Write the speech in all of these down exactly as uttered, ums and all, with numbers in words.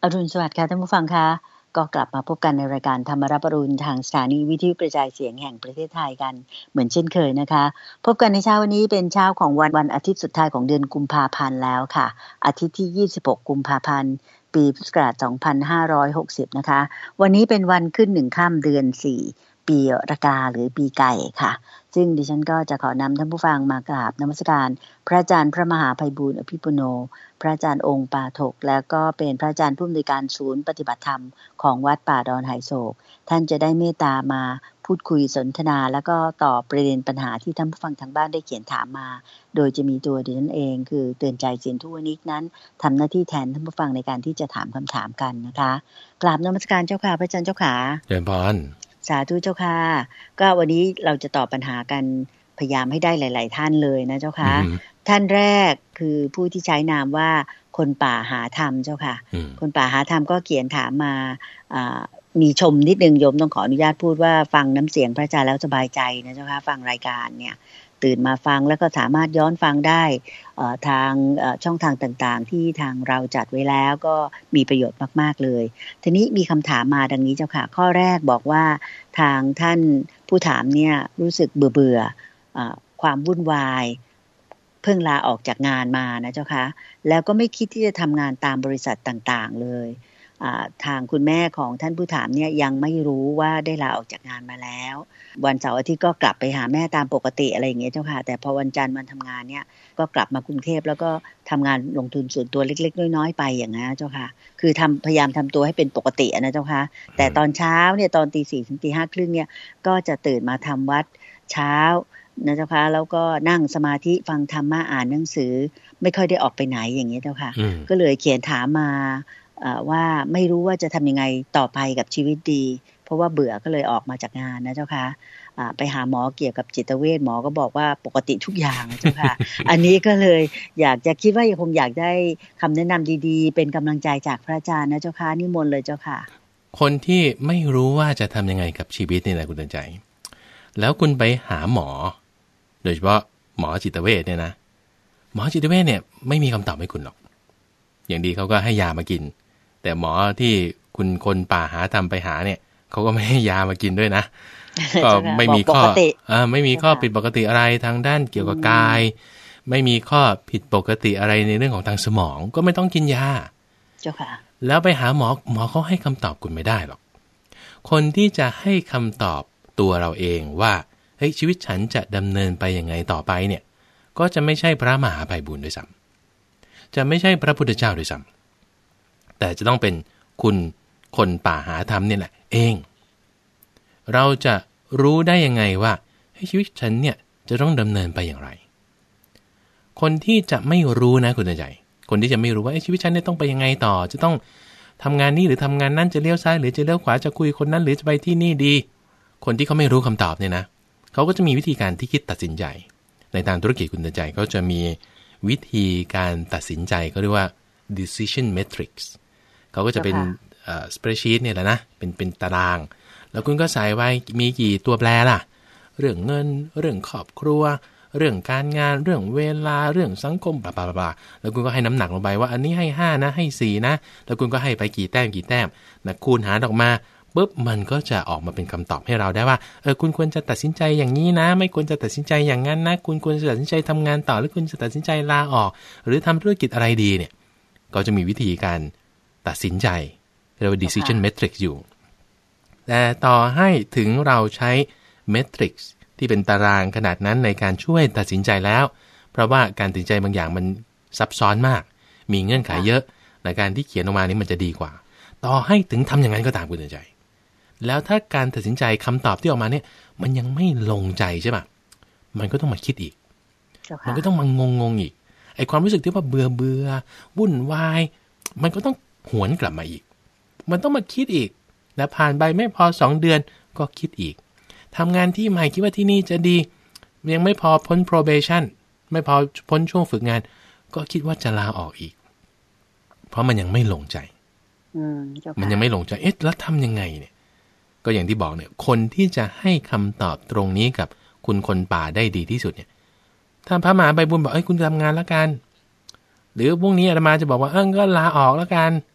อรุณสวัสดิ์ค่ะท่านผู้ฟังคะก็กลับมาพบกันในรายการธรรมรับอรุณทางสถานีวิทยุกระจายเสียงแห่งประเทศไทยกันเหมือนเช่นเคยนะคะพบกันในเช้าวันนี้เป็นเช้าของวันวันอาทิตย์สุดท้ายของเดือนกุมภาพันธ์แล้วค่ะอาทิตย์ที่ยี่สิบหกกุมภาพันธ์ปีพุทธศักราชสองพันห้าร้อยหกสิบนะคะวันนี้เป็นวันขึ้นหนึ่งค่ำเดือนสี่ปีรากาหรือปีไก่ค่ะซึ่งดิฉันก็จะขอนำท่านผู้ฟังมากราบนมัสการพระอาจารย์พระมหาไพบูลย์อภิปุโนพระอาจารย์องค์ปาฐกแล้วก็เป็นพระอาจารย์ผู้อำนวยการศูนย์ปฏิบัติธรรมของวัดป่าดอนไหโศกท่านจะได้เมตตามาพูดคุยสนทนาแล้วก็ตอบประเด็นปัญหาที่ท่านผู้ฟังทางบ้านได้เขียนถามมาโดยจะมีตัวดิฉันเองคือเตือนใจสินทุวนิกนั้นทำหน้าที่แทนท่านผู้ฟังในการที่จะถามคำถามกันนะคะกราบนมัสการเจ้าค่ะพระอาจารย์เจ้าค่ะเจริญพรสาธุเจ้าค่ะก็วันนี้เราจะตอบปัญหากันพยายามให้ได้หลายๆท่านเลยนะเจ้าค่ะท่านแรกคือผู้ที่ใช้นามว่าคนป่าหาธรรมเจ้าค่ะคนป่าหาธรรมก็เขียนถามมามีชมนิดนึงโยมต้องขออนุญาตพูดว่าฟังน้ำเสียงพระอาจารย์แล้วสบายใจนะเจ้าค่ะฟังรายการเนี่ยตื่นมาฟังแล้วก็สามารถย้อนฟังได้ทางช่องทางต่างๆที่ทางเราจัดไว้แล้วก็มีประโยชน์มากๆเลยทีนี้มีคำถามมาดังนี้เจ้าค่ะข้อแรกบอกว่าทางท่านผู้ถามเนี่ยรู้สึกเบื่อๆความวุ่นวายเพิ่งลาออกจากงานมานะเจ้าค่ะแล้วก็ไม่คิดที่จะทำงานตามบริษัทต่างๆเลยทางคุณแม่ของท่านผู้ถามเนี่ยยังไม่รู้ว่าได้ลาออกจากงานมาแล้ววันเสาร์อาทิตย์ก็กลับไปหาแม่ตามปกติอะไรอย่างเงี้ยเจ้าค่ะแต่พอวันจันทร์วันทำงานเนี่ยก็กลับมากรุงเทพแล้วก็ทำงานลงทุนส่วนตัวเล็กๆน้อยๆไปอย่างนี้เจ้าค่ะคือทำพยายามทำตัวให้เป็นปกตินะเจ้าค่ะแต่ตอนเช้าเนี่ยตอนตีสี่ถึงตีห้าครึ่งเนี่ยก็จะตื่นมาทำวัดเช้านะเจ้าค่ะแล้วก็นั่งสมาธิฟังธรรมะอ่านหนังสือไม่ค่อยได้ออกไปไหนอย่างเงี้ยเจ้าค่ะก็เลยเขียนถามมาว่าไม่รู้ว่าจะทำยังไงต่อไปกับชีวิตดีเพราะว่าเบื่อก็เลยออกมาจากงานนะเจ้าค่ะไปหาหมอเกี่ยวกับจิตเวชหมอก็บอกว่าปกติทุกอย่างนะเจ้าค่ะ อันนี้ก็เลยอยากจะคิดว่าคงอยากได้คำแนะนำดีๆเป็นกำลังใจจากพระอาจารย์นะเจ้าค่ะนิมนต์เลยเจ้าค่ะคนที่ไม่รู้ว่าจะทำยังไงกับชีวิตนี่แหละคุณเตือนใจแล้วคุณไปหาหมอโดยเฉพาะหมอจิตเวชเนี่ยนะหมอจิตเวชเนี่ยไม่มีคำตอบให้คุณหรอกอย่างดีเขาก็ให้ยามากินแต่หมอที่คุณคนป่าหาทำไปหาเนี่ยเขาก็ไม่ให้ยามากินด้วยนะก็ไม่มีข้ออ่าไม่มีข้อผิดปกติอะไรทางด้านเกี่ยวกับกายไม่มีข้อผิดปกติอะไรในเรื่องของทางสมองก็ไม่ต้องกินยาเจ้าค่ะแล้วไปหาหมอหมอเขาให้คำตอบคุณไม่ได้หรอกคนที่จะให้คำตอบตัวเราเองว่าเฮ้ยชีวิตฉันจะดำเนินไปยังไงต่อไปเนี่ยก็จะไม่ใช่พระมหาไพบูลย์ด้วยซ้ำจะไม่ใช่พระพุทธเจ้าด้วยซ้ำแต่จะต้องเป็นคุณคนป่าหาธรรมเนี่ยแหละเองเราจะรู้ได้ยังไงว่าให้ชีวิตฉันเนี่ยจะต้องดำเนินไปอย่างไรคนที่จะไม่รู้นะคุณใจคนที่จะไม่รู้ว่าชีวิตฉันเนี่ยต้องไปยังไงต่อจะต้องทำงานนี้หรือทำงานนั้นจะเลี้ยวซ้ายหรือจะเลี้ยวขวาจะคุยคนนั้นหรือจะไปที่นี่ดีคนที่เขาไม่รู้คำตอบเนี่ยนะเขาก็จะมีวิธีการที่คิดตัดสินใจในทางธุรกิจคุณใจเขาจะมีวิธีการตัดสินใจเขาเรียกว่า decision matrix เขาก็จะเป็นเอ่อ spreadsheet เนี่ยแหละนะเป็นเป็นตารางแล้วคุณก็ใส่ไว้มีกี่ตัวแปรล่ะเรื่องเงินเรื่องครอบครัวเรื่องการงานเรื่องเวลาเรื่องสังคมบลาบลาบลาแล้วคุณก็ให้น้ำหนักลงไปว่าอันนี้ให้ห้านะให้สี่นะแล้วคุณก็ให้ไปกี่แต้มกี่แต้มนะคูณหารออกมาปุ๊บมันก็จะออกมาเป็นคำตอบให้เราได้ว่าเออคุณควรจะตัดสินใจอย่างนี้นะไม่ควรจะตัดสินใจอย่างนั้นนะคุณควรจะตัดสินใจทำงานต่อหรือคุณจะตัดสินใจลาออกหรือทำธุรกิจอะไรดีเนี่ยก็จะมีวิธีการตัดสินใจเรียกว่า decision matrix อยู่แต่ต่อให้ถึงเราใช้ matrix ที่เป็นตารางขนาดนั้นในการช่วยตัดสินใจแล้วเพราะว่าการตัดสินใจบางอย่างมันซับซ้อนมากมีเงื่อนไขเยอะในการที่เขียนออกมานี้มันจะดีกว่าต่อให้ถึงทำอย่างนั้นก็ตามคุณใจแล้วถ้าการตัดสินใจคำตอบที่ออกมาเนี่ยมันยังไม่ลงใจใช่ป่ะมันก็ต้องมาคิดอีกมันก็ต้องมางงงอีกไอความรู้สึกที่ว่าเบื่อเบื่อวุ่นวายมันก็ต้องหวนกลับมาอีกมันต้องมาคิดอีกแล้วผ่านไปไม่พอสองเดือนก็คิดอีกทำงานที่ใหม่คิดว่าที่นี่จะดียังไม่พอพ้น probation ไม่พอพ้นช่วงฝึกงานก็คิดว่าจะลาออกอีกเพราะมันยังไม่ลงใจมันยังไม่ลงใจเอ๊ะแล้วทำยังไงเนี่ยก็อย่างที่บอกเนี่ยคนที่จะให้คำตอบตรงนี้กับคุณคนป่าได้ดีที่สุดเนี่ยถ้าพระมหาไพบูลย์บอกเอ้ยคุณทำงานแล้วกันหรือพรุ่งนี้อาตมาจะบอกว่าเออก็ลาออกแล้วกัน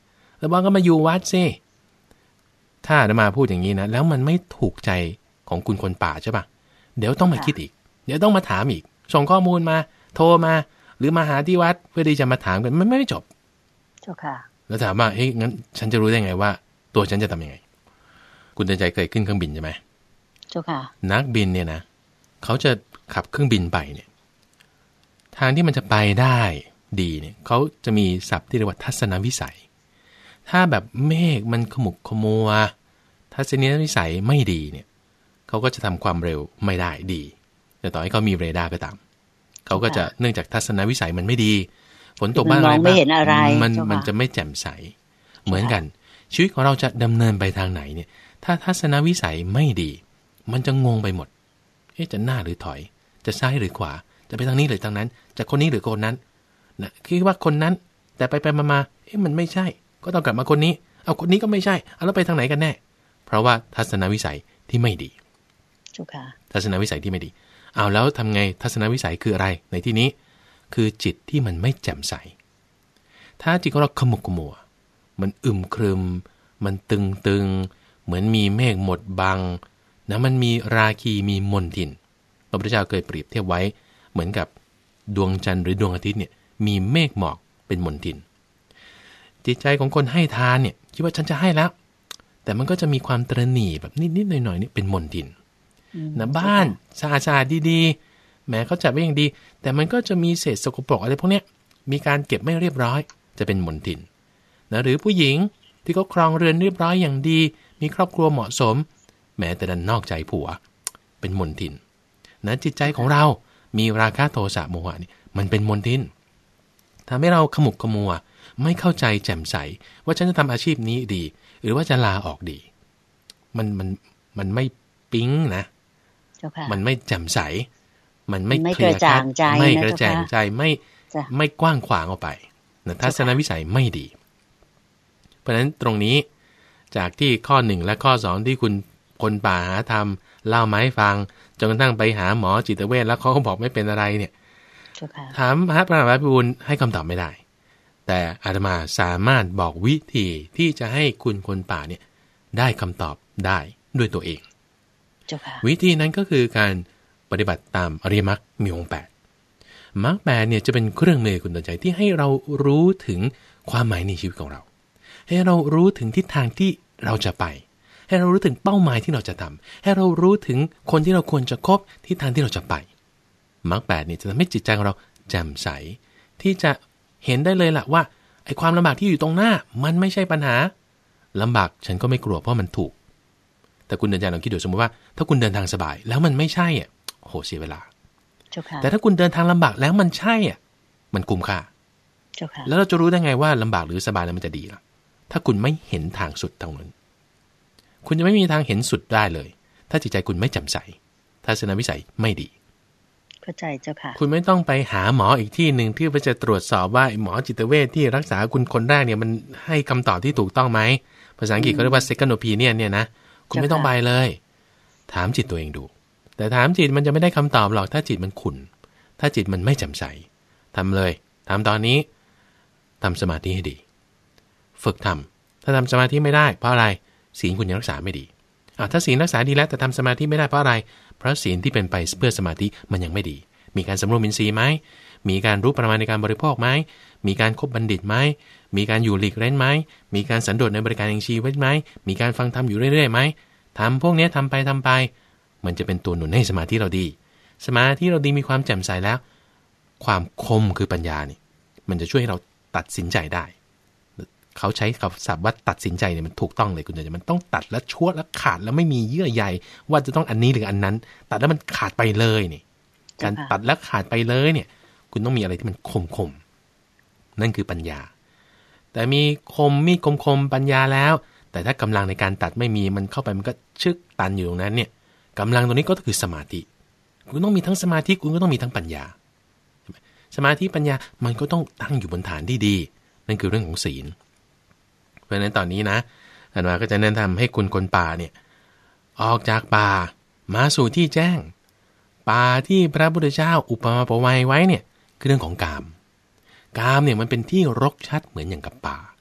แล้วบางก็มาอยู่วัดสิถ้าอาตมาพูดอย่างนี้นะแล้วมันไม่ถูกใจของคุณคนป่าใช่ปะเดี๋ยวต้องมาคิดอีกเดี๋ยวต้องมาถามอีกส่งข้อมูลมาโทรมาหรือมาหาที่วัดเพื่อที่จะมาถามกันมันไม่จบเจ้าค่ะแล้วถามว่าเฮ้ยงั้นฉันจะรู้ได้ไงว่าตัวฉันจะทำยังไงคุณเตือนใจเคยขึ้นเครื่องบินใช่ไหมเจ้าค่ะนักบินเนี่ยนะเขาจะขับเครื่องบินไปเนี่ยทางที่มันจะไปได้ดีเนี่ยเขาจะมีศัพท์ที่เรียกว่าทัศนวิสัยถ้าแบบเมฆมันขมุกขมัวทัศนวิสัยไม่ดีเนี่ยเขาก็จะทำความเร็วไม่ได้ดีแต่ต่อให้เขามีเรดาร์ก็ตามเขาก็จะเนื่องจากทัศนวิสัยมันไม่ดีฝนตกบ้างอะไรบ้างมันมันจะไม่แจ่มใสเหมือนกันชีวิตของเราจะดำเนินไปทางไหนเนี่ยถ้าทัศนวิสัยไม่ดีมันจะงงไปหมดเอ๊ะจะหน้าหรือถอยจะซ้ายหรือขวาจะไปทางนี้หรือทางนั้นจะคนนี้หรือคนนั้นนะคิดว่าคนนั้นแต่ไปไปมาๆเอ๊ะมันไม่ใช่ก็ต้องกลับมาคนนี้เอาคนนี้ก็ไม่ใช่เอาแล้วไปทางไหนกันแน่เพราะว่าทัศนวิสัยที่ไม่ดีทัศนวิสัยที่ไม่ดีเอาแล้วทำไงทัศนวิสัยคืออะไรในที่นี้คือจิตที่มันไม่แจ่มใสถ้าจิตของเราขมุกขมัวมันอึมครึมมันตึงตึงเหมือนมีเมฆหมดบังนะมันมีราคีมีมนทินพระพุทธเจ้าเคยเปรียบเทียบไว้เหมือนกับดวงจันทร์หรือดวงอาทิตย์เนี่ยมีเมฆหมอกเป็นมนทินจิตใจของคนให้ทานเนี่ยคิดว่าฉันจะให้แล้วแต่มันก็จะมีความตระหนี่แบบนิดๆหน่อยๆนี่เป็นมนทินนะบ้านสะอาดๆดีๆแม้เขาจัดไว้อย่างดีแต่มันก็จะมีเศษสกปรกอะไรพวกเนี้ยมีการเก็บไม่เรียบร้อยจะเป็นมลทินนะหรือผู้หญิงที่เขาครองเรือนเรียบร้อยอย่างดีมีครอบครัวเหมาะสมแม้แต่ดันนอกใจผัวเป็นมลทินนะจิตใจของเรามีราคะโทสะโมหะนี่มันเป็นมลทินทำให้เราขมุกขมัวไม่เข้าใจแจ่มใสว่าฉันจะทำอาชีพนี้ดีหรือว่าจะลาออกดีมันมันมันไม่ปิ๊งนะมันไม่แจ่มใสมันไม่เคลียร์ชัดไม่กระจ่างใจไม่ไม่กว้างขวางออกไปนะทัศนวิสัยไม่ดีเพราะฉะนั้นตรงนี้จากที่ข้อหนึ่งและข้อสองที่คุณคนป่าหาธรรมเล่ามาให้ฟังจนกระทั่งไปหาหมอจิตเวชแล้วเขาก็บอกไม่เป็นอะไรเนี่ยถามพระพระมหาภิบูลให้คำตอบไม่ได้แต่อาตมาสามารถบอกวิธีที่จะให้คุณคนป่าเนี่ยได้คำตอบได้ด้วยตัวเองวิธีนั้นก็คือการปฏิบัติตามอริยมรรคมีองค์แปดมรรคแปดเนี่ยจะเป็นเครื่องมือคุณตั้งใจที่ให้เรารู้ถึงความหมายในชีวิตของเราให้เรารู้ถึงทิศทางที่เราจะไปให้เรารู้ถึงเป้าหมายที่เราจะทำให้เรารู้ถึงคนที่เราควรจะคบทิศทางที่เราจะไปมรรคแปดเนี่ยจะทำให้จิตใจของเราแจ่มใสที่จะเห็นได้เลยล่ะว่าไอ้ความลำบากที่อยู่ตรงหน้ามันไม่ใช่ปัญหาลำบากฉันก็ไม่กลัวเพราะมันถูกแต่คุณเดินทางลองคิดดูสมมติว่าถ้าคุณเดินทางสบายแล้วมันไม่ใช่อ่ะโหเสียเวลาแต่ถ้าคุณเดินทางลำบากแล้วมันใช่อ่ะมันคุ้มค่าแล้วเราจะรู้ได้ไงว่าลำบากหรือสบายแล้วมันจะดีล่ะถ้าคุณไม่เห็นทางสุดทางนั้นคุณจะไม่มีทางเห็นสุดได้เลยถ้าจิตใจคุณไม่แจ่มใสทัศนวิสัยไม่ดีเข้าใจเจ้าค่ะคุณไม่ต้องไปหาหมออีกที่หนึ่งที่จะตรวจสอบว่าหมอจิตเวชที่รักษาคุณคนแรกเนี่ยมันให้คำตอบที่ถูกต้องไหมภาษาอังกฤษเขาเรียกว่า second opinion เนี่ยนะคุณไม่ต้องไปเลยถามจิตตัวเองดูแต่ถามจิตมันจะไม่ได้คำตอบหรอกถ้าจิตมันขุ่นถ้าจิตมันไม่แจ่มใสทำเลยทำตอนนี้ทำสมาธิให้ดีฝึกทำถ้าทำสมาธิไม่ได้เพราะอะไรศีลคุณยังรักษาไม่ดีอ่ะถ้าศีลรักษาดีแล้วแต่ทำสมาธิไม่ได้เพราะอะไรเพราะศีลที่เป็นไปเพื่อสมาธิมันยังไม่ดีมีการสำรวมอินทรีย์ไหมมีการรู้ประมาณในการบริโภคไหมมีการคบบัณฑิตไหมมีการอยู่หลีกเล่นไหมมีการสันโดษในบริการแห่งชีวิตไหมมีการฟังธรรมอยู่เรื่อยๆไหมทำพวกนี้ทำไปทำไปมันจะเป็นตัวหนุนให้สมาธิเราดีสมาธิเราดีมีความแจ่มใสแล้วความคมคือปัญญานี่มันจะช่วยให้เราตัดสินใจได้เขาใช้คำศัพท์ว่าตัดสินใจเนี่ยมันถูกต้องเลยคุณเจมันต้องตัดแล้วชั่วแล้วขาดแล้วไม่มีเยื่อใยว่าจะต้องอันนี้หรืออันนั้นตัดแล้วมันขาดไปเลยนี่การตัดแล้วขาดไปเลยเนี่ยคุณต้องมีอะไรที่มันคมคมนั่นคือปัญญาแต่มีคมมีคมคมปัญญาแล้วแต่ถ้ากำลังในการตัดไม่มีมันเข้าไปมันก็ชึกตันอยู่ตรงนั้นเนี่ยกำลังตรงนี้ก็คือสมาธิคุณต้องมีทั้งสมาธิคุณก็ต้องมีทั้งปัญญาสมาธิปัญญามันก็ต้องตั้งอยู่บนฐานที่ดีนั่นคือเรื่องของศีลเพราะฉะนั้นตอนนี้นะอาจารย์ก็จะแนะนำให้คุณคนป่าเนี่ยออกจากป่ามาสู่ที่แจ้งป่าที่พระพุทธเจ้าอุปมาประไว้ไว้เนี่ยคือเรื่องของกามกามเนี่ยมันเป็นที่รกชัดเหมือนอย่างกับป่า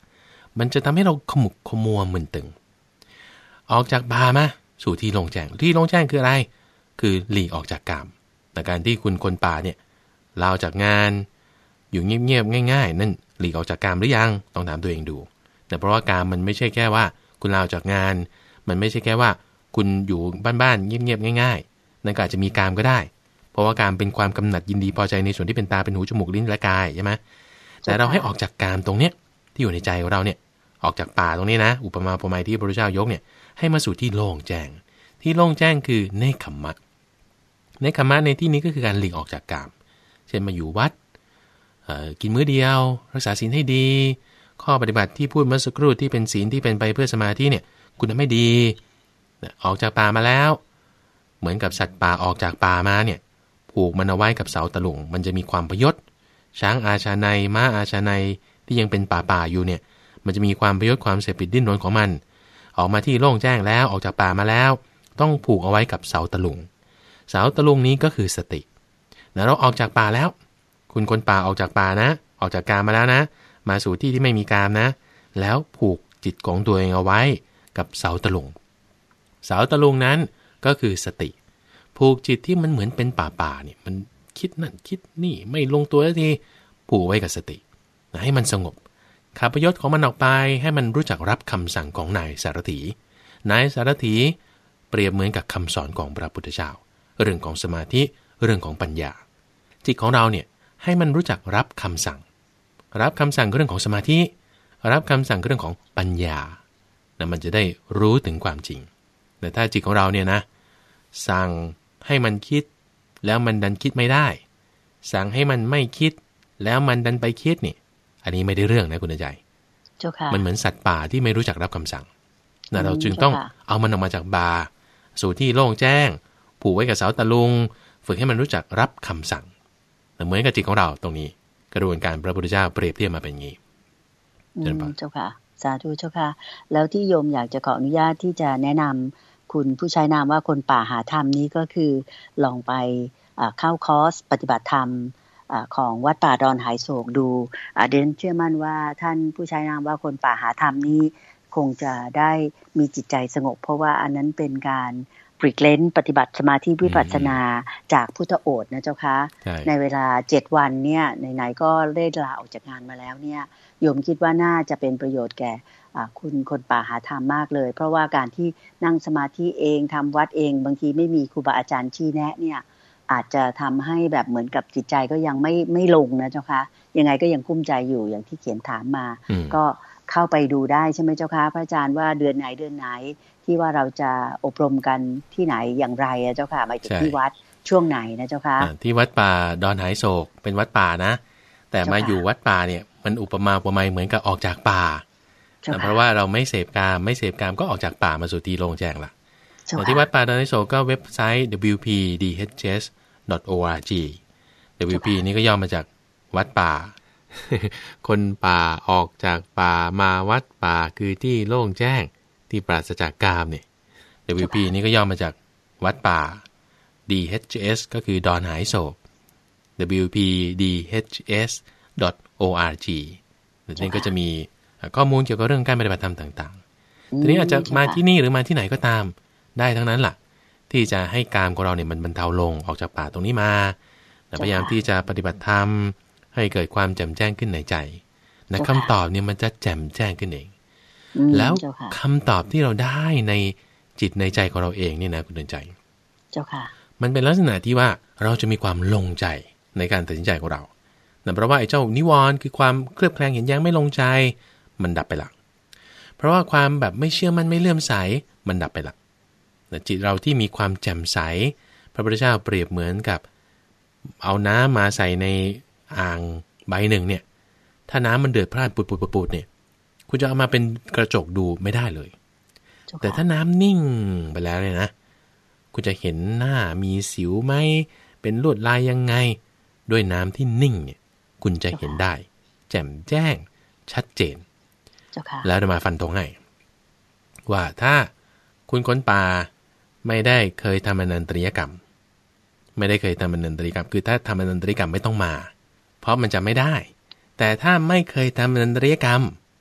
มันจะทำให้เราขมุกขมัวมึนตึงออกจากบามาสู่ที่โล่งแจ้งที่โล่งแจ้งคืออะไรคือหลีกออกจากกามแต่การที่คุณคนป่าเนี่ยลาออกจากงานอยู่เงียบๆง่ายๆนั่นหลีกออกจากกามหรือยังต้องถามตัวเองดูแต่เพราะว่ากามมันไม่ใช่แค่ว่าคุณลาออกจากงานมันไม่ใช่แค่ว่าคุณอยู่บ้านๆเงียบๆง่ายๆนั่นก็อาจจะมีกามก็ได้เพราะว่ากามเป็นความกำหนัดยินดีพอใจในส่วนที่เป็นตาเป็นหูจมูกลิ้นและกายใช่ไหมแต่เราให้ออกจากกามตรงเนี้ยที่อยู่ในใจของเราเนี่ยออกจากป่าตรงนี้นะอุปมาอุปไมยที่พระพุทธเจ้ายกเนี่ยให้มาสู่ที่โล่งแจ้งที่โล่งแจ้งคือเนคขมมะเนคขมมะในที่นี้ก็คือการหลีกออกจากกามเช่นมาอยู่วัดกินมื้อเดียวรักษาศีลให้ดีข้อปฏิบัติที่พูดเมื่อสักครู่ที่เป็นศีลที่เป็นไปเพื่อสมาธิเนี่ยคุณทำไม่ดีออกจากป่ามาแล้วเหมือนกับสัตว์ป่าออกจากป่ามาเนี่ยผูกมันเอาไว้กับเสาตะลุงมันจะมีความพยศช้างอาชาไนม้าอาชาไนที่ยังเป็นป่าป่าอยู่เนี่ยมันจะมีความพยศความเสพติดดิ้นรนของมันออกมาที่โล่งแจ้งแล้วออกจากป่ามาแล้วต้องผูกเอาไว้กับเสาตะลุงเสาตะลุงนี้ก็คือสตินะเราออกจากป่าแล้วคุณคนป่าออกจากป่านะออกจากกามมาแล้วนะมาสู่ที่ที่ไม่มีกามนะแล้วผูกจิตของตัวเองเอาไว้กับเสาตะลุงเสาตะลุงนั้นก็คือสติผูกจิตที่มันเหมือนเป็นป่าป่าเนี่ยมันคิดนั่นคิดนี่ไม่ลงตัวสักทีผูกไว้กับสติให้มันสงบขับพยศของมันออกไปให้มันรู้จักรับคำสั่งของนายสารถีนายสารถีเปรียบเหมือนกับคำสอนของพระพุทธเจ้าเรื่องของสมาธิเรื่องของปัญญาจิตของเราเนี่ยให้มันรู้จักรับคำสั่งรับคำสั่งเรื่องของสมาธิรับคำสั่งเรื่องของปัญญานะมันจะได้รู้ถึงความจริงแต่ถ้าจิตของเราเนี่ยนะสั่งให้มันคิดแล้วมันดันคิดไม่ได้สั่งให้มันไม่คิดแล้วมันดันไปคิดนี่อันนี้ไม่ได้เรื่องนะคุณใจมันเหมือนสัตว์ป่าที่ไม่รู้จักรับคำสั่งนะเราจึงต้องเอามันออกมาจากบาสู่ที่โล่งแจ้งผูกไว้กับเสาตะลุงฝึกให้มันรู้จักรับคำสั่งเหมือนกับจิตของเราตรงนี้กระบวนการพระพุทธเจ้าเปรียบเทียบมาเป็นอย่างนี้เจ้าค่ะสาธุเจ้าค่ะแล้วที่โยมอยากจะขออนุญาตที่จะแนะนำคุณผู้ใช้นามว่าคนป่าหาธรรมนี้ก็คือลองไปเข้าคอร์สปฏิบัติธรรมของวัดป่าดอนหายโศกดูเดนเชื่อมั่นว่าท่านผู้ใช้นามว่าคนป่าหาธรรมนี้คงจะได้มีจิตใจสงบเพราะว่าอันนั้นเป็นการปลีกเล้นปฏิบัติสมาธิวิปัสสนาจากพุทธโอษฐ์นะเจ้าคะในเวลาเจ็ดวันเนี่ยไหนๆก็ได้ลาออกจากงานมาแล้วเนี่ยโยมคิดว่าน่าจะเป็นประโยชน์แก่คุณคนป่าหาธรรมมากเลยเพราะว่าการที่นั่งสมาธิเองทำวัดเองบางทีไม่มีครูบาอาจารย์ชี้แนะเนี่ยอาจจะทำให้แบบเหมือนกับจิตใจก็ยังไม่ไม่ลงนะเจ้าคะยังไงก็ยังกุ้มใจอยู่อย่างที่เขียนถามมาก็เข้าไปดูได้ใช่ไหมเจ้าคะพระอาจารย์ว่าเดือนไหนเดือนไหนที่ว่าเราจะอบรมกันที่ไหนอย่างไรอะเจ้าค่ะหมายถึงที่วัดช่วงไหนนะเจ้าคะที่วัดป่าดอนหายโศกเป็นวัดป่านะแต่มาอยู่วัดป่าเนี่ยมันอุปมาอุปไมยเหมือนกับออกจากป่าเพราะว่าเราไม่เสพกามไม่เสพกามก็ออกจากป่ามาสู่ที่โล่งแจ้งละที่วัดป่าดอนหายโศกก็เว็บไซต์ ดับเบิลยู พี ดี เอช เอส ดอท โอ อาร์ จี ดับเบิลยู พี นี่ก็ย่อมาจากวัดป่าคนป่าออกจากป่ามาวัดป่าคือที่โล่งแจ้งที่ปราศจากกามเนี่ย ดับเบิลยู พี นี่ก็ย่อมาจากวัดป่า ดี เอช เอส ก็คือดอนหายโศก ดับเบิลยู พี ดี เอช เอส ดอท โอ อาร์ จี นี่ก็จะมีข้อมูลเกี่ยวกับเรื่องการปฏิบัติธรรมต่างๆทีนี้อาจจะมาที่นี่หรือมาที่ไหนก็ตามได้ทั้งนั้นล่ะที่จะให้กามของเราเนี่ยมันบรรเทาลงออกจากป่าตรงนี้มาพยายามที่จะปฏิบัติธรรมให้เกิดความแจ่มแจ้งขึ้นในใจนะคำตอบเนี่ยมันจะแจ่มแจ้งขึ้นเองแล้วคำตอบที่เราได้ในจิตในใจของเราเองเนี่ยนะคุณเดินใจเจ้าค่ะมันเป็นลักษณะที่ว่าเราจะมีความลงใจในการตัดสินใจของเราแต่เพราะว่าไอ้เจ้านิวรณ์คือความเคลือบแคลงเห็นแย้งไม่ลงใจมันดับไปละเพราะว่าความแบบไม่เชื่อมั่นไม่เลื่อมใสมันดับไปละแต่จิตเราที่มีความแจ่มใสพระพุทธเจ้าเปรียบเหมือนกับเอาน้ำมาใส่ในอ่างใบหนึ่งเนี่ยถ้าน้ำมันเดือดพร่านปุดๆๆเนี่ยคุณจะเอามาเป็นกระจกดูไม่ได้เลยแต่ถ้าน้ำนิ่งไปแล้วเนี่ยนะคุณจะเห็นหน้ามีสิวไหมเป็นลวดลายยังไงด้วยน้ำที่นิ่งเนี่ยคุณจะเห็นได้แจ่มแจ้งชัดเจนแล้วจะมาฟันธงให้ว่าถ้าคุณค้นป่าไม่ได้เคยทำอนันตริยกรรมไม่ได้เคยทำอนันตริยกรรมคือถ้าทำอนันตริยกรรมไม่ต้องมาเพราะมันจะไม่ได้แต่ถ้าไม่เคยทำอนันตริยกรรม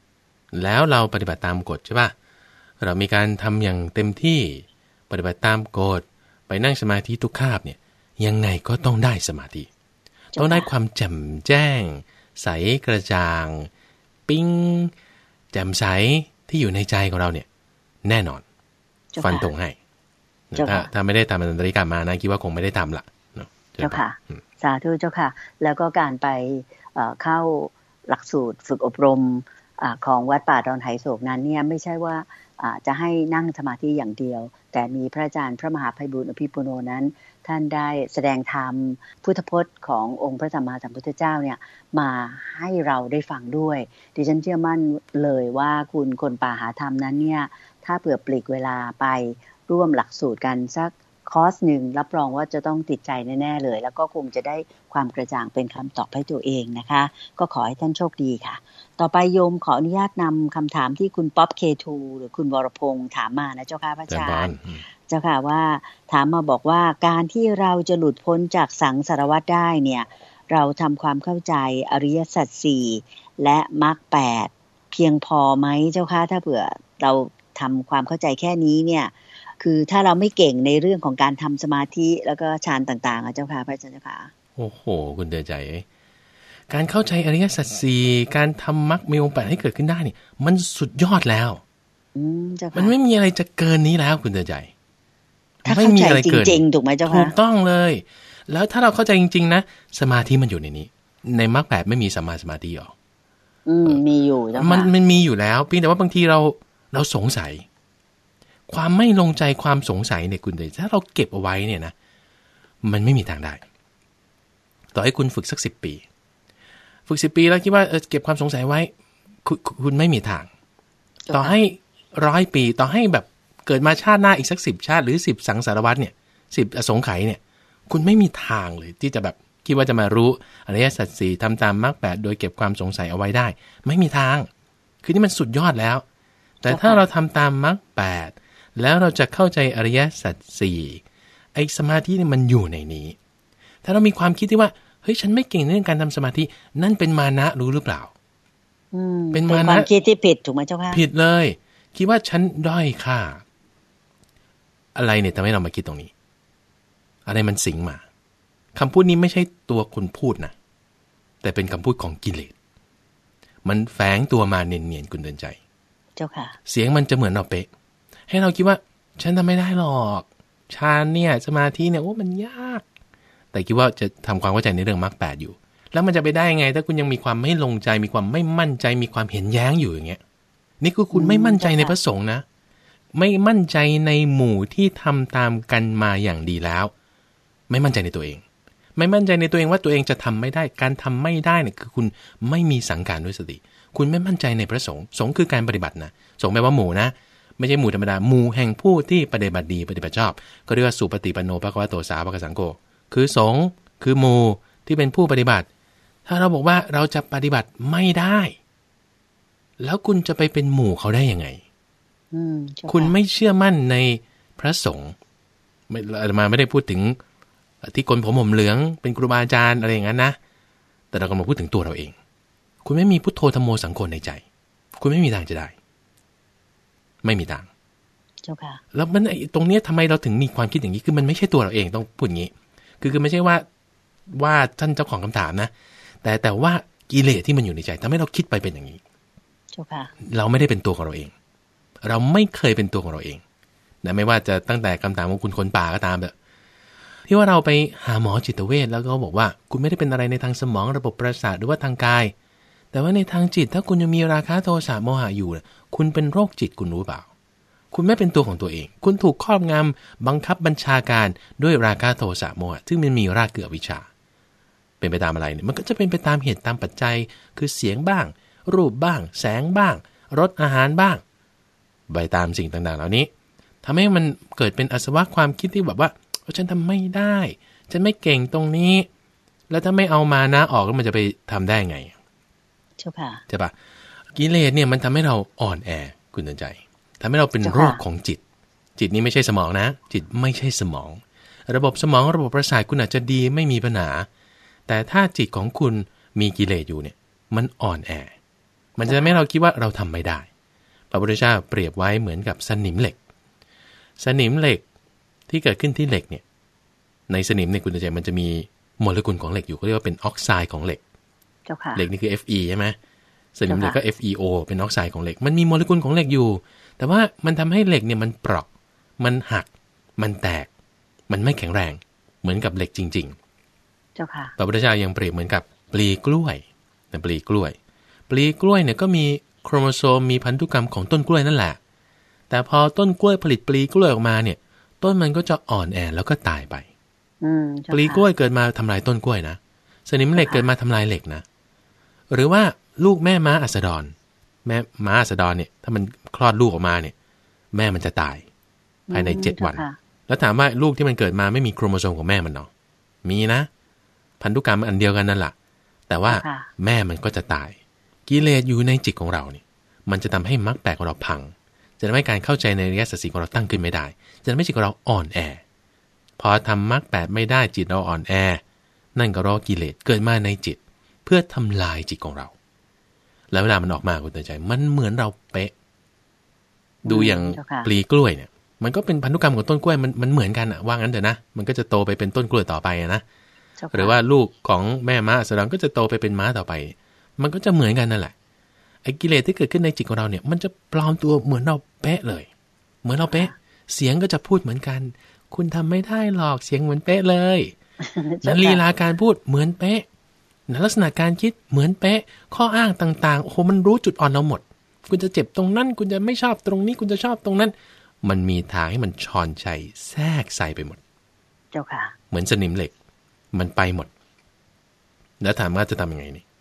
แล้วเราปฏิบัติตามกฎใช่ป่ะเรามีการทำอย่างเต็มที่ปฏิบัติตามกฎไปนั่งสมาธิทุกคาบเนี่ยยังไงก็ต้องได้สมาธิต้องได้ความแจ่มแจ้งใสกระจ่างปิ้งแจ่มใสที่อยู่ในใจของเราเนี่ยแน่นอนฟันตรงให้ถ้าถ้าไม่ได้ทำอนันตริกรรมมานะคิดว่าคงไม่ได้ทำละเจ้าค่ะสาธุเจ้าค่ะแล้วก็การไปเข้าหลักสูตรฝึกอบรมของวัดป่าดอนไหโศกนั้นเนี่ยไม่ใช่ว่าจะให้นั่งสมาธิอย่างเดียวแต่มีพระอาจารย์พระมหาไพบูลย์อภิปุโนนั้นท่านได้แสดงธรรมพุทธพจน์ขององค์พระสัมมาสัมพุทธเจ้าเนี่ยมาให้เราได้ฟังด้วยดิฉันเชื่อมั่นเลยว่าคุณคนป่าหาธรรมนั้นเนี่ยถ้าเผื่อปลีกเวลาไปร่วมหลักสูตรกันสักคอร์สหนึ่งรับรองว่าจะต้องติดใจแน่ๆเลยแล้วก็คงจะได้ความกระจ่างเป็นคำตอบให้ตัวเองนะคะก็ขอให้ท่านโชคดีค่ะต่อไปโยมขออนุญาตนำคำถามที่คุณป๊อป เค ทู หรือคุณวรพงษ์ถามมานะเจ้าค่ะพระอาจารย์เจ้าค่ะว่าถามมาบอกว่าการที่เราจะหลุดพ้นจากสังสารวัฏได้เนี่ยเราทำความเข้าใจอริยสัจสี่และมรรคแปดเพียงพอไหมเจ้าค่ะถ้าเผื่อเราทำความเข้าใจแค่นี้เนี่ยคือถ้าเราไม่เก่งในเรื่องของการทำสมาธิแล้วก็ฌานต่างๆอ่ะเจ้าค่ะพระอาจารย์เจ้าค่ะโอ้โหคุณเดือใจการเข้าใจอริยสัจสี่การทำมรรคมีองค์แปดให้เกิดขึ้นได้นี่มันสุดยอดแล้วอืมเจ้าค่ะมันไม่มีอะไรจะเกินนี้แล้วคุณเดือใจถ้าเข้าใจจริงๆถูกไหมเจ้าค่ะถูกต้องเลยแล้วถ้าเราเข้าใจจริงๆนะสมาธิมันอยู่ในนี้ในมรรคแปดไม่มีสัมมาสมาธิหรออืมมีอยู่เจ้าค่ะมันมันมีอยู่แล้วเพียงแต่ว่าบางทีเราเราสงสัยความไม่ลงใจความสงสัยเนี่ยคุณเดชถ้าเราเก็บเอาไว้เนี่ยนะมันไม่มีทางได้ต่อให้คุณฝึกสักสิบปีฝึกสิบปีแล้วคิดว่าเออเก็บความสงสัยไว้คุณคุณไม่มีทางต่อให้ร้อยปีต่อให้แบบเกิดมาชาติหน้าอีกสักสิบชาติหรือสิบสังสารวัฏเนี่ยสิบอสงไขยเนี่ยคุณไม่มีทางเลยที่จะแบบคิดว่าจะมารู้อริยสัจสี่ทำตามมรรคแปดโดยเก็บความสงสัยเอาไว้ได้ไม่มีทางคือนี่มันสุดยอดแล้วแต่ถ้าเราทำตามมรรคแปดแล้วเราจะเข้าใจอริยสัจสี่ไอ้สมาธินี่มันอยู่ในนี้ถ้าเรามีความคิดที่ว่าเฮ้ยฉันไม่เก่งเรื่องการทำสมาธินั่นเป็นมานะรู้หรือเปล่าเป็นมานะความคิดที่ผิดถูกไหมเจ้าค่ะผิดเลยคิดว่าฉันด้อยค่าอะไรเนี่ยทำให้เรามาคิดตรงนี้อะไรมันสิงมาคำพูดนี้ไม่ใช่ตัวคนพูดนะแต่เป็นคำพูดของกิเลสมันแฝงตัวมาเนียนๆคุณเดินใจเจ้าค่ะเสียงมันจะเหมือนเราเป๊ะให้เราคิดว่าฉันทำไม่ได้หรอกฌานเนี่ยสมาธิเนี่ยโอ้มันยากแต่คิดว่าจะทำความเข้าใจในเรื่องมรรคแปดอยู่แล้วมันจะไปได้ยังไงถ้าคุณยังมีความไม่ลงใจมีความไม่มั่นใจมีความเห็นแย้งอยู่อย่างเงี้ยนี่คือคุณไม่มั่นใจในพระสงฆ์นะไม่มั่นใจในหมู่ที่ทำตามกันมาอย่างดีแล้วไม่มั่นใจในตัวเองไม่มั่นใจในตัวเองว่าตัวเองจะทำไม่ได้การทำไม่ได้เนี่ยคือคุณไม่มีสังการด้วยสติคุณไม่มั่นใจในพระสงฆ์สงฆ์คือการปฏิบัตินะสงฆ์แปลว่าหมู่นะไม่ใช่หมู่ธรรมดาหมู่แห่งผู้ที่ปฏิบัติดีปฏิบัติชอบก็เรียกว่าสุปฏิปันโนภควโตสาวกสังโฆคือสงฆ์คือหมู่ที่เป็นผู้ปฏิบัติถ้าเราบอกว่าเราจะปฏิบัติไม่ได้แล้วคุณจะไปเป็นหมู่เขาได้ยังไงคุณไม่เชื่อมั่นในพระสงฆ์ไม่อาตมาไม่ได้พูดถึงที่คนผมผมเหลืองเป็นครูบาอาจารย์อะไรอย่างนั้นนะแต่เรากำลังพูดถึงตัวเราเองคุณไม่มีพุทโธธัมโมสังโฆในใจคุณไม่มีทางจะได้ไม่มีทางเจ้าค่ะแล้วมันไอ้ตรงเนี้ยทำไมเราถึงมีความคิดอย่างนี้คือมันไม่ใช่ตัวเราเองต้องพูดอย่างนี้คือคือไม่ใช่ว่าว่าท่านเจ้าของคำถามนะแต่แต่ว่ากิเลสที่มันอยู่ในใจทำให้เราคิดไปเป็นอย่างนี้เจ้าค่ะเราไม่ได้เป็นตัวของเราเองเราไม่เคยเป็นตัวของเราเองนะไม่ว่าจะตั้งแต่คำถามของคุณคนป่าก็ตามแบบที่ว่าเราไปหาหมอจิตเวชแล้วก็บอกว่าคุณไม่ได้เป็นอะไรในทางสมองระบบประสาทหรือว่าทางกายแต่ว่าในทางจิตถ้าคุณยังมีราคะโทสะโมหะอยู่คุณเป็นโรคจิตคุณรู้เปล่าคุณไม่เป็นตัวของตัวเองคุณถูกครอบงำบังคับบัญชาการด้วยราคะโทสะโมหะซึ่งมันมีรากเกิดวิชาเป็นไปตามอะไรเนี่ยมันก็จะเป็นไปตามเหตุตามปัจจัยคือเสียงบ้างรูปบ้างแสงบ้างรสอาหารบ้างไปตามสิ่งต่างๆเหล่านี้ทำให้มันเกิดเป็นอาสวะความคิดที่แบบว่าฉันทำไม่ได้ฉันไม่เก่งตรงนี้แล้วถ้าไม่เอามานะออกแล้วมันจะไปทำได้ไงใช่ป่ะใช่ป่ะกิเลสเนี่ยมันทำให้เราอ่อนแอคุณใจทำให้เราเป็นโรคของจิตจิตนี้ไม่ใช่สมองนะจิตไม่ใช่สมองระบบสมองระบบประสาทคุณอาจจะดีไม่มีปัญหาแต่ถ้าจิตของคุณมีกิเลสอยู่เนี่ยมันอ่อนแอมันจะทำให้เราคิดว่าเราทำไม่ได้พระพุทธเจ้าเปรียบไว้เหมือนกับสนิมเหล็กสนิมเหล็กที่เกิดขึ้นที่เหล็กเนี่ยในสนิมเนี่ยคุณใจมันจะมีโมเลกุลของเหล็กอยู่เขาเรียกว่าเป็นออกไซด์ของเหล็กเหล็กนี่คือ Fe ใช่ไหมสนิมเหล็กก็ เอฟ อี โอ เป็นออกไซด์ของเหล็กมันมีโมเลกุลของเหล็กอยู่แต่ว่ามันทำให้เหล็กเนี่ยมันเปราะมันหักมันแตกมันไม่แข็งแรงเหมือนกับเหล็กจริงๆเจ้าค่ะพระพุทธเจ้ายังเปรียบเหมือนกับปลีกล้วยนะปลีกล้วยปลีกล้วยเนี่ยก็มีโครโมโซมมีพันธุกรรมของต้นกล้วยนั่นแหละแต่พอต้นกล้วยผลิตปลีกล้วยออกมาเนี่ยต้นมันก็จะอ่อนแอแล้วก็ตายไปปลีกล้วยเกิดมาทำลายต้นกล้วยนะสนิมเหล็กเกิดมาทำลายเหล็กนะหรือว่าลูกแม่ม้าอัสดรแม่ม้าอัสดรเนี่ยถ้ามันคลอดลูกออกมาเนี่ยแม่มันจะตายภายในเจ็ดวันแล้วถามว่าลูกที่มันเกิดมาไม่มีโครโมโซมของแม่มันเนาะมีนะพันธุกรรมอันเดียวกันนั่นแหละแต่ว่าแม่มันก็จะตายกิเลสอยู่ในจิตของเราเนี่ยมันจะทำให้มรรคแปดของเราพังจะทำให้การเข้าใจในอริยสัจสี่ของเราตั้งขึ้นไม่ได้จะทำให้จิตของเราอ่อนแอพอทำมรรคแปดไม่ได้จิตเราอ่อนแอนั่นก็เพราะกิเลสเกิดมาในจิตเพื่อทำลายจิตของเราแล้วเวลามันออกมาคุณเตือนใจมันเหมือนเราเป๊ะดูอย่างปลีกล้วยเนี่ยมันก็เป็นพันธุกรรมของต้นกล้วยมันมันเหมือนกันอะว่างั้นเถอะนะมันก็จะโตไปเป็นต้นกล้วยต่อไปนะหรือว่าลูกของแม่ม้าอัสดรก็จะโตไปเป็นม้าต่อไปมันก็จะเหมือนกันนั่นแหละไอ้กิเลสที่เกิดขึ้นในจิตของเราเนี่ยมันจะปลอมตัวเหมือนเราเป๊ะเลยเหมือนเราเป๊ะเสียงก็จะพูดเหมือนกันคุณทำไม่ได้หรอกเสียงเหมือนเป๊ะเลยนั้นลีลาการพูดเหมือนเป๊ะลักษณะการคิดเหมือนเป๊ะข้ออ้างต่างๆโอ้โหมันรู้จุดอ่อนเราหมดคุณจะเจ็บตรงนั้นคุณจะไม่ชอบตรงนี้คุณจะชอบตรงนั้นมันมีทางให้มันชอนชัยแทรกใส่ไปหมดเจ้าค่ะเหมือนสนิมเหล็กมันไปหมดแล้วถามว่าจะทำยังไงนี่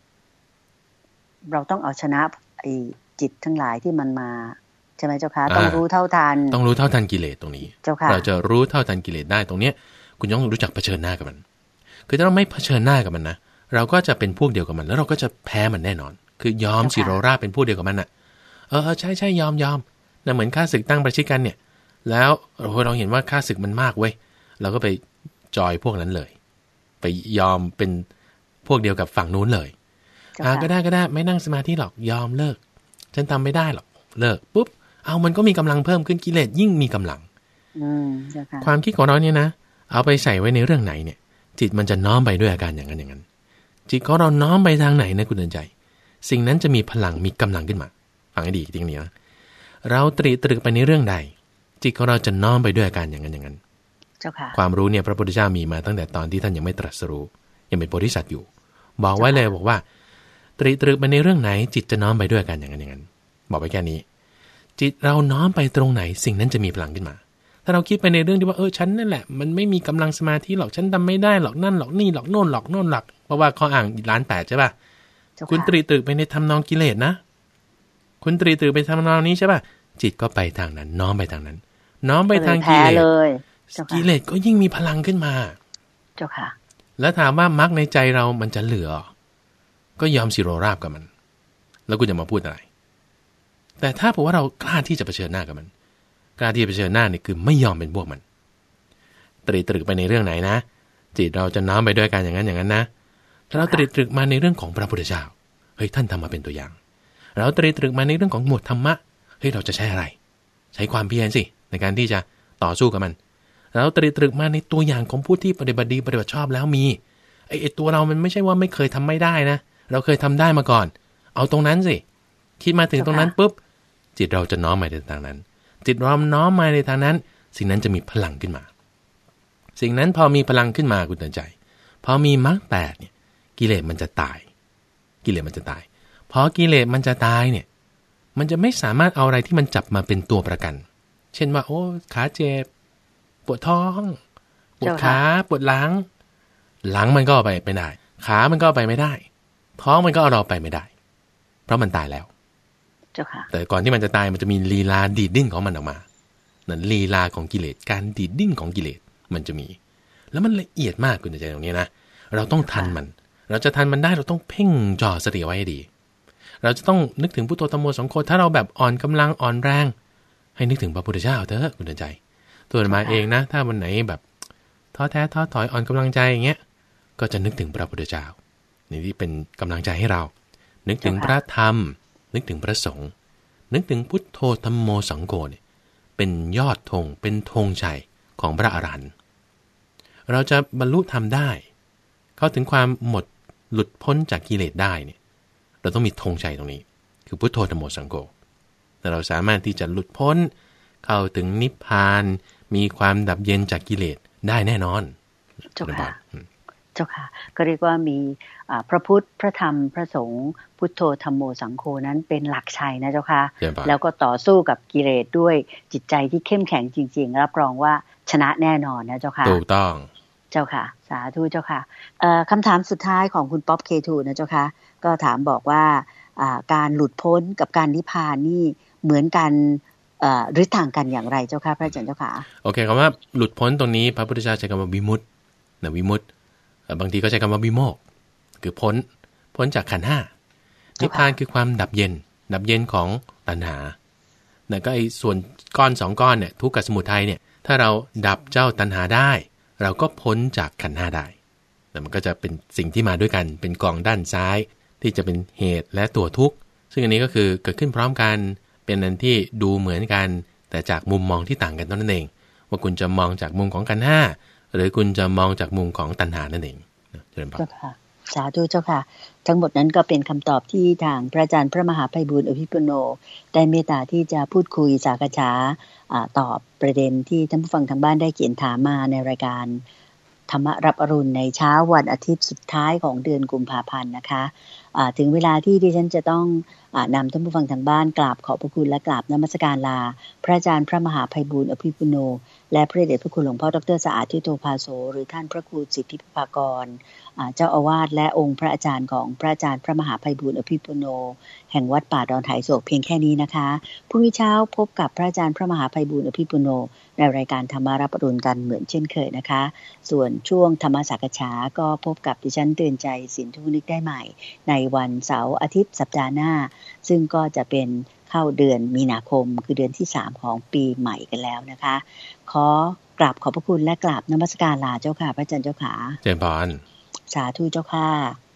เราต้องเอาชนะไอ้จิตทั้งหลายที่มันมาใช่ไหมเจ้าค่ะต้องรู้เท่าทันต้องรู้เท่าทันกิเลสตรงนี้เจ้าค่ะเราจะรู้เท่าทันกิเลสได้ตรงเนี้ยคุณต้องรู้จักเผชิญหน้ากับมันคือถ้าเราไม่เผชิญหน้ากับมันนะเราก็จะเป็นพวกเดียวกับมันแล้วเราก็จะแพ้มันแน่นอนคือยอมสิโรราเป็นพวกเดียวกับมันน่ะเออใช่ใช่ยอมยอมนะเหมือนข้าศึกตั้งประชิดกันเนี่ยแล้วเราเห็นว่าข้าศึกมันมากเว้ยเราก็ไปจอยพวกนั้นเลยไปยอมเป็นพวกเดียวกับฝั่งนู้นเลยอ่าก็ได้ก็ได้ไม่นั่งสมาธิหรอกยอมเลิกฉันทำไม่ได้หรอกเลิกปุ๊บเอามันก็มีกำลังเพิ่มขึ้นกิเลสยิ่งมีกำลังความคิดของเราเนี่ยนะเอาไปใส่ไว้ในเรื่องไหนเนี่ยจิตมันจะน้อมไปด้วยอาการอย่างนั้นอย่างนั้นจิตของเราน้อมไปทางไหนนะคุณเดินใจสิ่งนั้นจะมีพลังมีกำลังขึ้นมาฟังให้ดีจริงๆนะเราตรีตรึกไปในเรื่องใดจิตของเราจะน้อมไปด้วยอาการอย่างนั้นอย่างนั้นความรู้เนี่ยพระพุทธเจ้ามีมาตั้งแต่ตอนที่ท่านยังไม่ตรัสรู้ยังเป็นโพธิสัตว์อยู่บอกไว้เลยบอกว่าตรีตรึกไปในเรื่องไหนจิตจะน้อมไปด้วยอาการอย่างนั้นอย่างนั้นบอกไปแค่นี้จิตเราน้อมไปตรงไหนสิ่งนั้นจะมีพลังขึ้นมาถ้าเราคิดไปในเรื่องที่ว่าเออฉันนั่นแหละมันไม่มีกำลังสมาธิหรอกฉันทำไม่ได้หรอกนั่นหรอกนี่หรอกโน่นหรอกโน่นหรอกเพราะว่าข้ออ้างล้านแปดใช่ป่ะคุณตรีตรึกไปในทำนองกิเลสนะคุณตรีตรึกไปทำนองนี้ใช่ป่ะจิตก็ไปทางนั้นน้อมไปทางนั้นน้อมไปทางกิเลสกิเลสก็ยิ่งมีพลังขึ้นมาเจ้าค่ะแล้วถามว่ามรรคในใจเรามันจะเหลือก็ยอมสิโรราบกับมันแล้วคุณจะมาพูดอะไรแต่ถ้าบอกว่าเรากล้าที่จะเผชิญหน้ากับมันกล้าที่จะเผชิญหน้านี่คือไม่ยอมเป็นพวกมันตรีตรึกไปในเรื่องไหนนะจิตเราจะน้อมไปด้วยกันอย่างนั้นอย่างนั้นนะถ้าเราตรีตรึกมาในเรื่องของพระพุทธเจ้าเฮ้ยท่านทำมาเป็นตัวอย่างเราตรีตรึกมาในเรื่องของหมวดธรรมะเฮ้ยเราจะใช้อะไรใช้ความเพียรสิในการที่จะต่อสู้กับมันเราตรีตรึกมาในตัวอย่างของผู้ที่ปฏิบัติดีปฏิบัติชอบแล้วมีไอ้ตัวเรามันไม่ใช่ว่าไม่เคยทำไม่ได้นะเราเคยทำได้มาก่อนเอาตรงนั้นสิคิดมาถึงตรงนั้นปุ๊บจิตเราจะน้อมมาในทางนั้นจิตเราน้อมมาในทางนั้นสิ่งนั้นจะมีพลังขึ้นมาสิ่งนั้นพอมีพลังขึ้นมาคุณเตือนใจพอมีมรรคแปดเนี่ยกิเลสมันจะตายกิเลสมันจะตายพอกิเลสมันจะตายเนี่ยมันจะไม่สามารถเอาอะไรที่มันจับมาเป็นตัวประกันเช่นว่าโอ้ขาเจ็บปวดท้องปวดขาปวดหลังหลังมันก็เอาไปไม่ได้ขามันก็เอาไปไม่ได้ท้องมันก็เอาเราไปไม่ได้เพราะมันตายแล้วเจ้าค่ะแต่ก่อนที่มันจะตายมันจะมีลีลาดีดดิ้นของมันออกมานั่นลีลาของกิเลสการดีดดิ้นของกิเลสมันจะมีแล้วมันละเอียดมากคุณใจตรงนี้นะเราต้องทันมันเราจะทันมันได้เราต้องเพ่งจ่อสติไว้ให้ดีเราจะต้องนึกถึงพุทโธธัมโมสังโฆถ้าเราแบบอ่อนกำลังอ่อนแรงให้นึกถึงพระพุทธเจ้าเถอะคุณใจตัวมาเองนะถ้าวันไหนแบบท้อแท้ท้อถอยอ่อนกำลังใจอย่างเงี้ยก็จะนึกถึงพระพุทธเจ้านี่ที่เป็นกำลังใจให้เรานึกถึงพระธรรมนึกถึงพระสงฆ์นึกถึงพุทโธธัมโมสังโฆเนี่ยเป็นยอดธงเป็นธงชัยของพระอรหันต์เราจะบรรลุธรรมได้เข้าถึงความหมดหลุดพ้นจากกิเลสได้เนี่ยเราต้องมีธงชัยตรงนี้คือพุทโธธัมโมสังโฆแต่เราสามารถที่จะหลุดพ้นเข้าถึงนิพพานมีความดับเย็นจากกิเลสได้แน่นอนเจ้าค่ะเจ้าค่ะก็เรียกว่ามีพระพุทธพระธรรมพระสงฆ์พุทโธธัมโมสังโฆนั้นเป็นหลักชัยนะเจ้าค่ะแล้วก็ต่อสู้กับกิเลสด้วยจิตใจที่เข้มแข็งจริงๆรับรองว่าชนะแน่นอนนะเจ้าค่ะถูกต้องเจ้าค่ะสาธุเจ้าค่ะคำถามสุดท้ายของคุณป๊อป เค ทู นะเจ้าค่ะก็ถามบอกว่าการหลุดพ้นกับการนิพพานนี่เหมือนกันหรือต่างกันอย่างไรเจ้าค่ะพระอาจารย์เจ้าค่ะโอเคคำว่าหลุดพ้นตรงนี้พระพุทธเจ้าใช้คำว่าวิมุตตินะวิมุตติบางทีก็ใช้คำว่าวิโมกข์คือพ้นพ้นจากขันธ์ห้านิพพานคือความดับเย็นดับเย็นของตัณหาแล้วก็ไอ้ส่วนก้อนสองก้อนเนี่ยทุกข์กับสมุทัยเนี่ยถ้าเราดับเจ้าตัณหาได้เราก็พ้นจากขันธ์ห้าได้แต่มันก็จะเป็นสิ่งที่มาด้วยกันเป็นกองด้านซ้ายที่จะเป็นเหตุและตัวทุกข์ซึ่งอันนี้ก็คือเกิดขึ้นพร้อมกันเป็นอันที่ดูเหมือนกันแต่จากมุมมองที่ต่างกันเท่านั้นเองว่าคุณจะมองจากมุมของขันธ์ห้าหรือคุณจะมองจากมุมของตัณหานั่นเองเจริญพรสาธุเจ้าค่ะทั้งหมดนั้นก็เป็นคำตอบที่ทางพระอาจารย์พระมหาไพบูลย์อภิปุโนได้เมตตาที่จะพูดคุยสักษาตอบประเด็นที่ท่านผู้ฟังทางบ้านได้เขียนถามมาในรายการธรรมรับอรุณในเช้าวันอาทิตย์สุดท้ายของเดือนกุมภาพันธ์นะคะถึงเวลาที่ดิฉันจะต้องนำท่านผู้ฟังทางบ้านกราบขอบพระคุณและกราบนมัสการลาพระอาจารย์พระมหาไพบูลย์อภิปุโนและพระเดชพระคุณหลวงพ่อดร.สะอาดทิโตภาโสหรือท่านพระครูสิทธิภากรเจ้าอาวาสและองค์พระอาจารย์ของพระอาจารย์พระมหาไพบูลย์อภิปุโนแห่งวัดป่าดอนไหโศกเพียงแค่นี้นะคะพรุ่งนี้เช้าพบกับพระอาจารย์พระมหาไพบูลย์อภิปุโนในรายการธรรมารับอรุณกันเหมือนเช่นเคยนะคะส่วนช่วงธรรมสักษาก็พบกับดิฉันเตือนใจสินทุนิกได้ใหม่ในวันเสาร์อาทิตย์สัปดาห์หน้าซึ่งก็จะเป็นเข้าเดือนมีนาคมคือเดือนที่สามของปีใหม่กันแล้วนะคะขอกราบขอบพระคุณและกราบนมัสการลาเจ้าค่ะพระอาจารย์เจ้าค่ะเจริญพรสาธุเจ้าค่ะ